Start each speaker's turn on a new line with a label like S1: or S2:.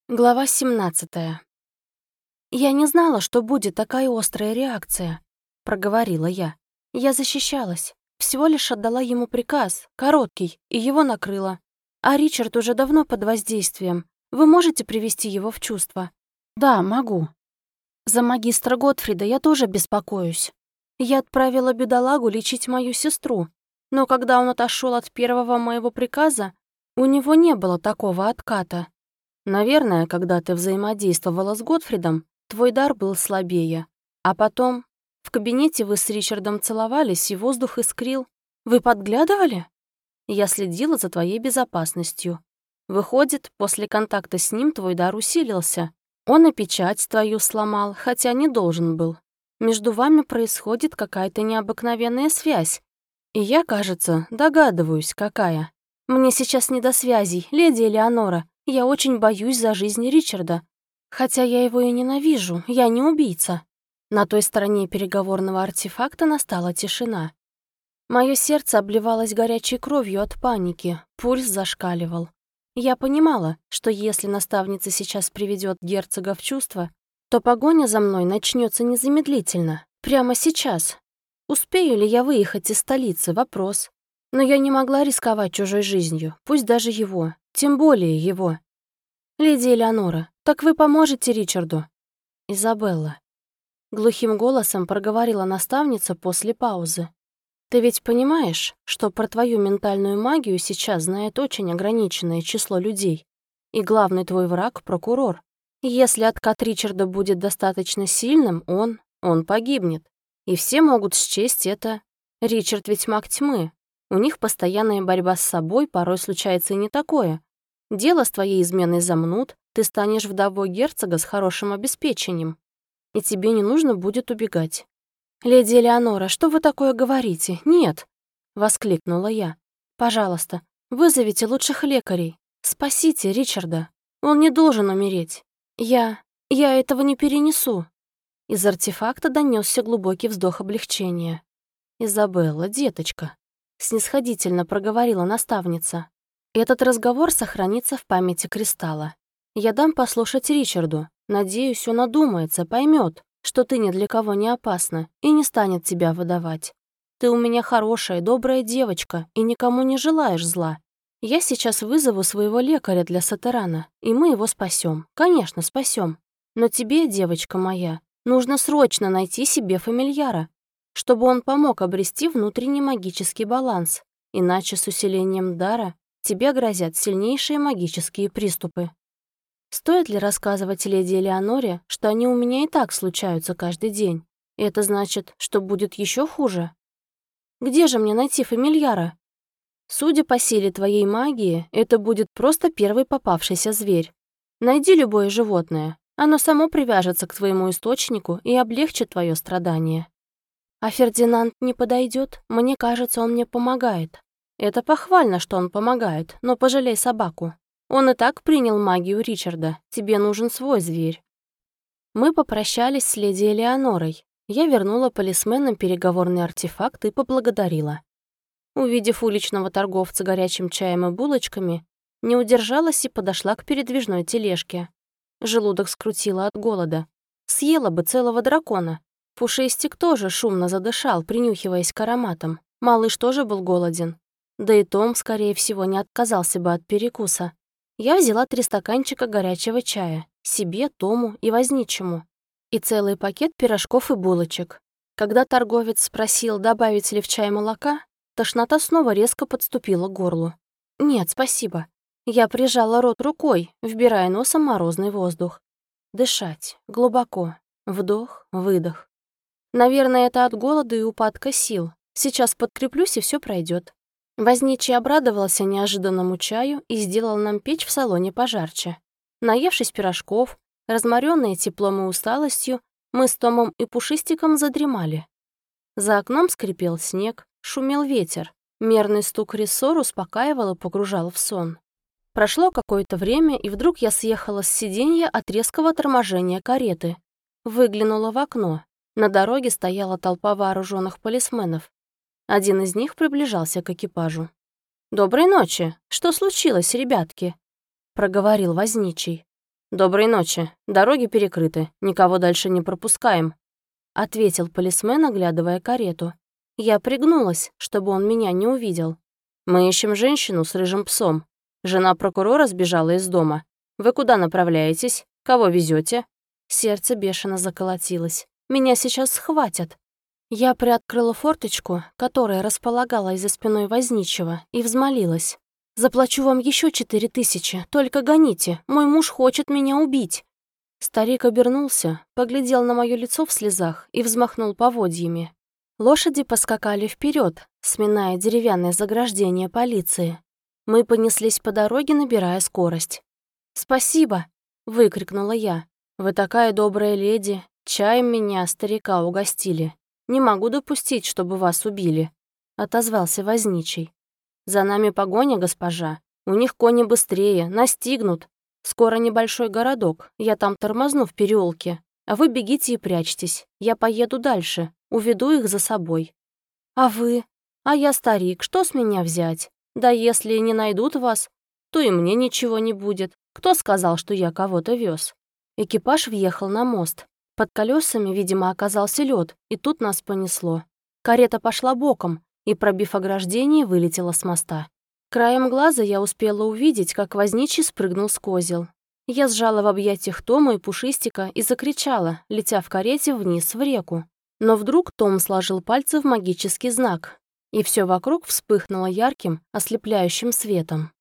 S1: Глава 17. «Я не знала, что будет такая острая реакция», — проговорила я. Я защищалась. Всего лишь отдала ему приказ, короткий, и его накрыло. А Ричард уже давно под воздействием. Вы можете привести его в чувство? Да, могу. За магистра Готфрида я тоже беспокоюсь. Я отправила бедолагу лечить мою сестру, но когда он отошел от первого моего приказа, у него не было такого отката. Наверное, когда ты взаимодействовала с Готфридом, твой дар был слабее. А потом в кабинете вы с Ричардом целовались, и воздух искрил. Вы подглядывали? Я следила за твоей безопасностью. Выходит, после контакта с ним твой дар усилился. Он и печать твою сломал, хотя не должен был. Между вами происходит какая-то необыкновенная связь. И я, кажется, догадываюсь, какая. Мне сейчас не до связей, леди Элеонора. Я очень боюсь за жизнь Ричарда. Хотя я его и ненавижу, я не убийца. На той стороне переговорного артефакта настала тишина. Мое сердце обливалось горячей кровью от паники, пульс зашкаливал. Я понимала, что если наставница сейчас приведет герцога в чувство, то погоня за мной начнется незамедлительно, прямо сейчас. Успею ли я выехать из столицы — вопрос. Но я не могла рисковать чужой жизнью, пусть даже его, тем более его. «Леди Элеонора, так вы поможете Ричарду?» «Изабелла», — глухим голосом проговорила наставница после паузы. «Ты ведь понимаешь, что про твою ментальную магию сейчас знает очень ограниченное число людей, и главный твой враг — прокурор. Если откат Ричарда будет достаточно сильным, он погибнет. И все могут счесть это. Ричард ведь маг тьмы. У них постоянная борьба с собой, порой случается и не такое. Дело с твоей изменой замнут, ты станешь вдовой герцога с хорошим обеспечением. И тебе не нужно будет убегать». «Леди Элеонора, что вы такое говорите? Нет!» — воскликнула я. «Пожалуйста, вызовите лучших лекарей. Спасите Ричарда. Он не должен умереть. Я этого не перенесу». Из артефакта донесся глубокий вздох облегчения. «Изабелла, деточка», — снисходительно проговорила наставница. «Этот разговор сохранится в памяти кристалла. Я дам послушать Ричарду. Надеюсь, он одумается, поймет, что ты ни для кого не опасна и не станет тебя выдавать. Ты у меня хорошая, добрая девочка и никому не желаешь зла. Я сейчас вызову своего лекаря для Сатерана, и мы его спасем. Конечно, спасем. Но тебе, девочка моя, нужно срочно найти себе фамильяра, чтобы он помог обрести внутренний магический баланс, иначе с усилением дара тебе грозят сильнейшие магические приступы. Стоит ли рассказывать леди Элеоноре, что они у меня и так случаются каждый день? И это значит, что будет еще хуже? Где же мне найти фамильяра? Судя по силе твоей магии, это будет просто первый попавшийся зверь. Найди любое животное, оно само привяжется к твоему источнику и облегчит твое страдание. А Фердинанд не подойдет, мне кажется, он мне помогает. Это похвально, что он помогает, но пожалей собаку. Он и так принял магию Ричарда, тебе нужен свой зверь». Мы попрощались с леди Элеонорой. Я вернула полисменам переговорный артефакт и поблагодарила. Увидев уличного торговца горячим чаем и булочками, не удержалась и подошла к передвижной тележке. Желудок скрутило от голода. Съела бы целого дракона. Пушистик тоже шумно задышал, принюхиваясь к ароматам. Малыш тоже был голоден. Да и Том, скорее всего, не отказался бы от перекуса. Я взяла 3 стаканчика горячего чая. Себе, Тому и возничему. И целый пакет пирожков и булочек. Когда торговец спросил, добавить ли в чай молока, тошнота снова резко подступила к горлу. «Нет, спасибо». Я прижала рот рукой, вбирая носом морозный воздух. Дышать. Глубоко. Вдох, выдох. Наверное, это от голода и упадка сил. Сейчас подкреплюсь, и все пройдет. Возничий обрадовался неожиданному чаю и сделал нам печь в салоне пожарче. Наевшись пирожков, разморенные теплом и усталостью, мы с Томом и Пушистиком задремали. За окном скрипел снег, шумел ветер. Мерный стук рессор успокаивал и погружал в сон. Прошло какое-то время, и вдруг я съехала с сиденья от резкого торможения кареты. Выглянула в окно. На дороге стояла толпа вооруженных полисменов. Один из них приближался к экипажу. «Доброй ночи! Что случилось, ребятки?» — проговорил возничий. «Доброй ночи. Дороги перекрыты. Никого дальше не пропускаем», — ответил полисмен, оглядывая карету. Я пригнулась, чтобы он меня не увидел. «Мы ищем женщину с рыжим псом. Жена прокурора сбежала из дома. Вы куда направляетесь? Кого везете? Сердце бешено заколотилось. Меня сейчас схватят. Я приоткрыла форточку, которая располагалась за спиной возничего, и взмолилась. «Заплачу вам еще 4000, только гоните, мой муж хочет меня убить». Старик обернулся, поглядел на мое лицо в слезах и взмахнул поводьями. Лошади поскакали вперед, сминая деревянное заграждение полиции. Мы понеслись по дороге, набирая скорость. «Спасибо!» — выкрикнула я. «Вы такая добрая леди, чаем меня, старика, угостили. Не могу допустить, чтобы вас убили», — отозвался возничий. «За нами погоня, госпожа. У них кони быстрее, настигнут. Скоро небольшой городок, я там тормозну в переулке. А вы бегите и прячьтесь. Я поеду дальше, уведу их за собой». «А вы? А я старик, что с меня взять? Да если не найдут вас, то и мне ничего не будет. Кто сказал, что я кого-то вез?» Экипаж въехал на мост. Под колесами, видимо, оказался лед, и тут нас понесло. Карета пошла боком и, пробив ограждение, вылетела с моста. Краем глаза я успела увидеть, как возничий спрыгнул с козел. Я сжала в объятиях Тома и Пушистика и закричала, летя в карете вниз в реку. Но вдруг Том сложил пальцы в магический знак, и все вокруг вспыхнуло ярким, ослепляющим светом.